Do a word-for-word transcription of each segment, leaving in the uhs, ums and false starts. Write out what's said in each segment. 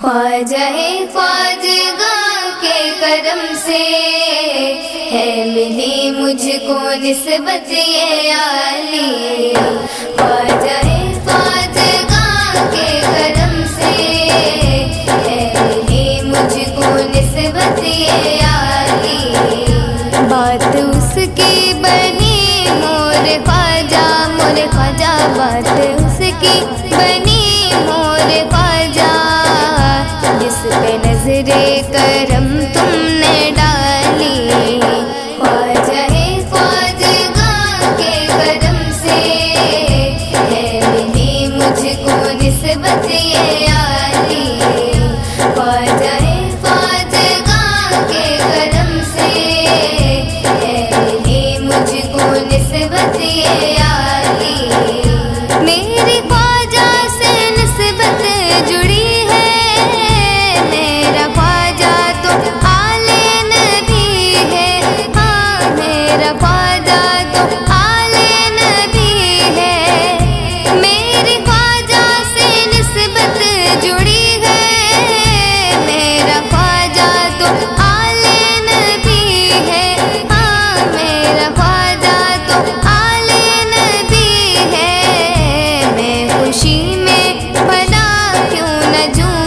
خواجہ خواجگاں کے کرم سے ہے ملی مجھ کو نسبت یہ عالی، خواجہ خواجگاں کے کرم سے ہے ملی مجھ کو نسبت یہ عالی، بات اس کی بنی مور خواجہ مور خواجہ، بات اس کی بنی مور خواجہ، جس پہ نظر کرم تم نے ڈالی، خواجہ خواجگاں کے کرم سے ہے ملی مجھ کو نسبت یہ عالی، خواجہ خواجگاں کے کرم سے ہے ملی مجھ کو نسبت یہ عالی، میری خواجہ سے نسبت جڑی ہے، میرا خواجہ تو آل نبی ہے، ہاں میرا خواجہ تو آل نبی ہے، میری خواجہ سے نسبت جڑی ہے، میرا خواجہ تو آل نبی ہے، ہاں میرا خواجہ تو آل نبی ہے، میں خوشی میں بھلا کیوں نہ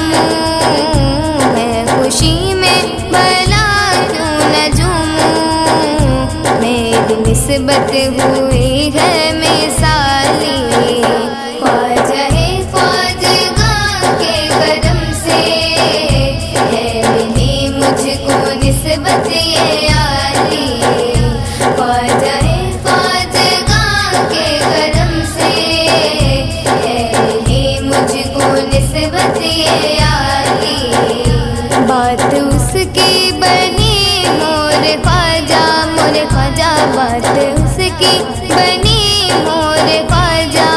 جھوموں، میں خوشی میں بھلا کیوں نہ جھوموں، میری نسبت ہوئی ہے مثالی، خواجہ خواجگاں کے کرم سے ہے ملی مجھ کو نسبت یہ عالی، خواجہ خواجگاں کے کرم سے ہے ملی مجھ کو نسبت یہ عالی، بات اس کی بنی مور خواجہ مور خواجہ، بات اس کی بنی مور خواجہ،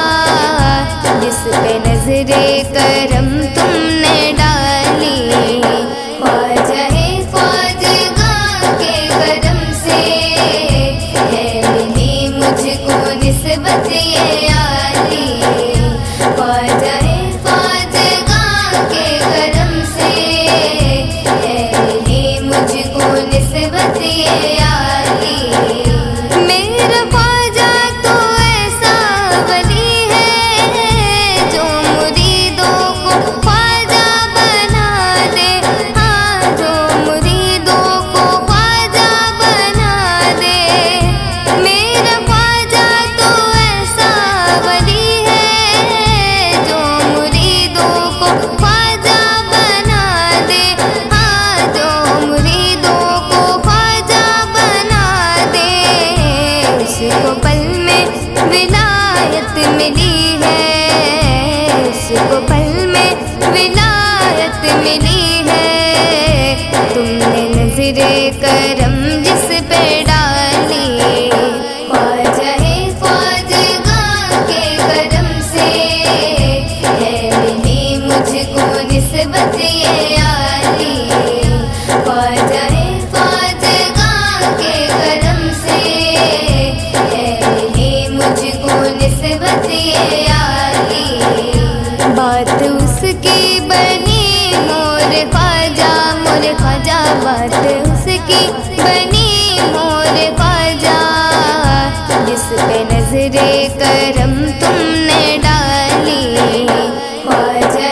جس پہ نظر کرم تم نے ڈالی، خواجہ خواجگاں کے کرم سے ہے ملی مجھ کو نسبت یہ عالی، خواجہ خواجگاں کے کرم سے ہے ملی مجھ کو نسبت یہ عالی، میرا خواجہ تو ایسا ولی ہے جو مریدوں کو خواجہ بنا دے، ہاں جو مریدوں کو خواجہ بنا دے، میرا خواجہ تو ایسا ولی ہے جو مریدوں کو خواجہ بنا دے، ہاں جو مریدوں کو خواجہ بنا دے، اس کو پل میں ولایت ملی ہے، اس کو پل میں ولایت ملی ہے، تم نے نظر کرم جس پہ ڈالی، خواجہ خواجگاں کے کرم سے ہے ملی مجھ کو نسبت یہ عالی، خواجہ خواجگاں کے کرم سے ہے ملی مجھ کو نسبت یہ عالی، بات اس کی بنی مور خواجہ مور خواجہ، بات اس کی بنی مور خواجہ، جس پہ نظر کرم تم نے ڈالی، خواجہ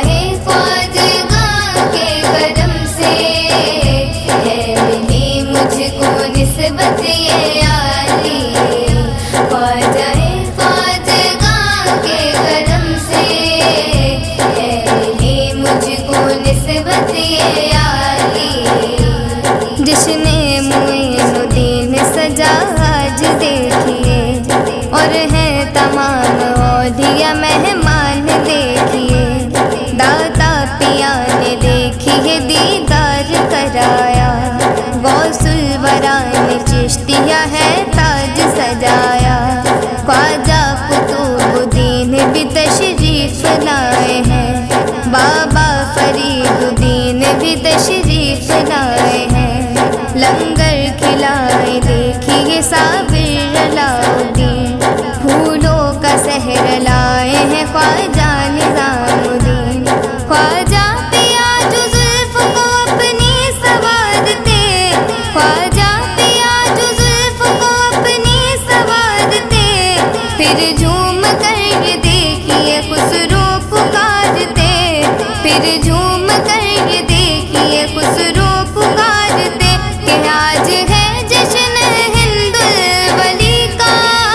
خواجگاں کے کرم سے ہے ملی مجھ کو نسبت یہ عالی، خواجہ خواجگاں کے کرم سے ہے ملی مجھ کو نسبت یہ عالی، جشن معین الدین سجا آج دیکھیے، اور ہیں تمام اولیاء مہمان دیکھیے، داتا پیا نے دیکھیے دیدار کرایا، غوث الورا نے چشتیہ ہے تاج سجایا، خواجہ قطب الدین بھی تشریف لائے ہیں، بابا فرید الدین بھی تشریف لائے ہیں، لنگر کھلائے دیکھیے صابر علاؤدین، پھولوں کا سحر لائے ہیں خواجہ نظام الدین، خواجہ پیا جو پھر جھوم کر یہ دیکھیے خسرو پکارتے کہ آج ہے جشن ہند الولی کا،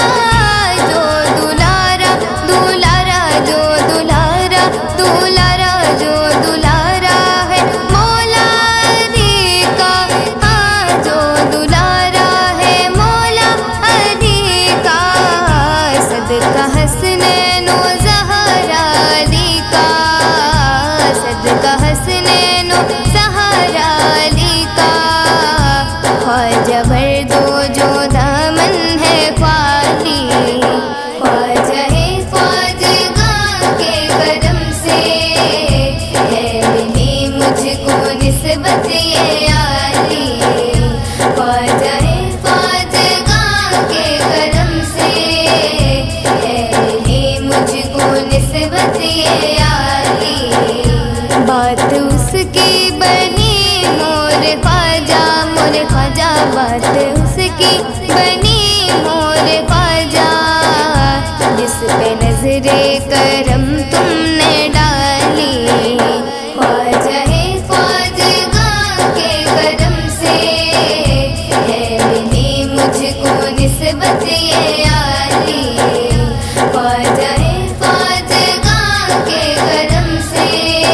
جو دلارا دلارا جو دلارا دلارا جو دلارا ہے مولا علی کا، ہاں جو دلارا ہے مولا علی کا، صدقہ حسنین و زہرا علی کا، صدقہ حسنین و زہرا علی کا، خواجہ بھر دو جو دامن ہے خالی، خواجہ خواجگاں کے کرم سے ہے ملی مجھ کو نسبت یہ عالی، خواجہ خواجگاں کے کرم سے ہے ملی مجھ کو نسبت یہ عالی، بات اس کی بنی مور خواجہ مور خواجہ، بات اس کی بنی مور خواجہ، جس پہ نظر کرم تم نے ڈالی، خواجہ خواجگاں کے کرم سے ہے ملی مجھ کو نسبت یہ عالی، خواجہ خواجگاں کے کرم سے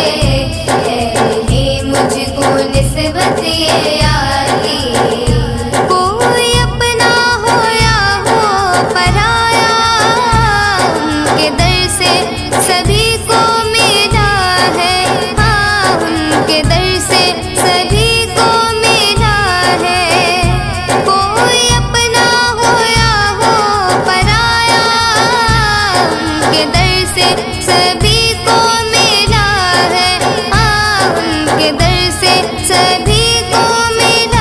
ہے ملی مجھ کو نسبت یہ عالی، کوئی اپنا ہو یا ہو پرایا، ان کے در سے سبھی کو ملا ہے، ہاں ان کے در سے سبھی کو ملا ہے، کوئی اپنا ہو یا ہو پرایا، ان کے در سے سبھی کو ملا ہے، ہاں ان کے در سے سبھی کو ملا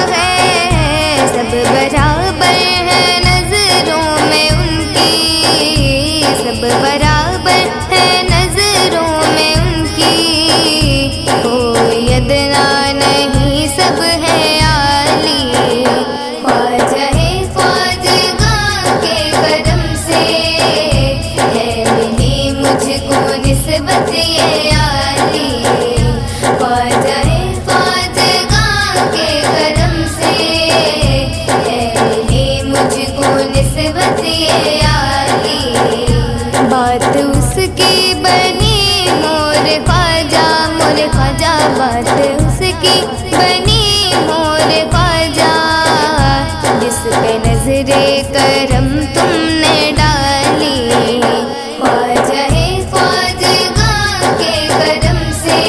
ہے، سب برابر ہے نظروں میں ان کی، سب برابر ہے نظروں میں ان کی، کوئی ادنا نہیں سب ہے عالی، خواجہ خواجگاں کے کرم سے ہے ملی مجھ کو نسبت یہ عالی، خواجہ خواجگاں کے کرم سے ہے ملی مجھ کو نسبت یہ عالی، بات اس کی بنی مور خواجہ مور خواجہ، بات اس کی بنی مور خواجہ، جس پہ نظر کرم تم نے ڈالی، خواجہ خواجگاں کے کرم سے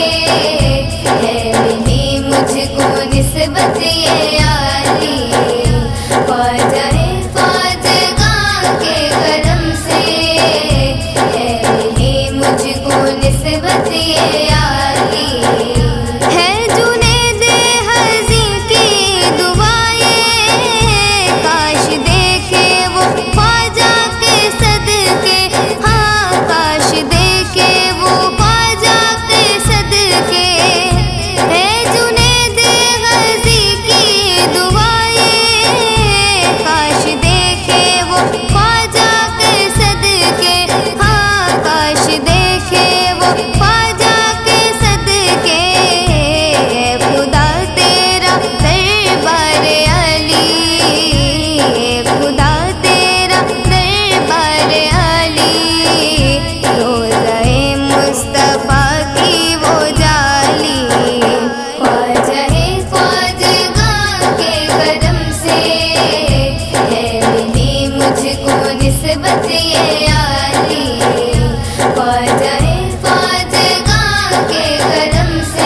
ہے ملی مجھ کو نسبت یہ عالی، خواجہ خواجگاں کے کرم سے ہے ملی مجھ کو نسبت یہ عالی، ہے جنید حزین کی دعائیں، کاش دیکھے وہ خواجہ کے صدقے، ہاں کاش دیکھے وہ خواجہ کے صدقے، ہے جنید حزین کی دعائیں، کاش دیکھے وہ خواجہ کے صدقے، ہاں کاش دیکھے وہ خواجہ کے صدقے، اے خدا تیرا دربار علی، اے خدا تیرا دربار علی، روضہ مصطفیٰ کی وہ جالی، خواجہ خواجگاں کے کرم سے ہے ملی مجھ کو نسبت یہ عالی، خواجہ خواجگاں کے کرم سے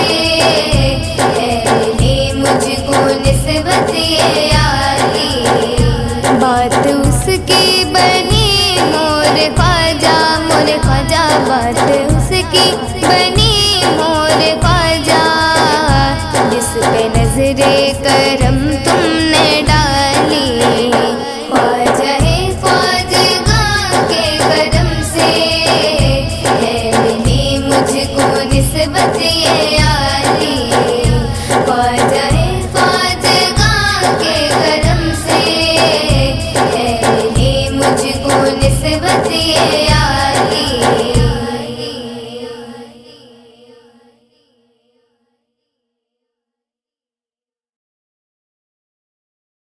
ہے ملی مجھ کو نسبت یہ عالی، بات اس کی بنی مور خواجہ مور خواجہ، بات اس کی بنی مور خواجہ، جس پہ نظر کرم تم نے ڈالی، خواجہ خواجگاں کے کرم سے ہے ملی مجھ کو نسبت یہ عالی، خواجہ خواجگاں کے کرم سے ہے ملی مجھ کو نسبت یہ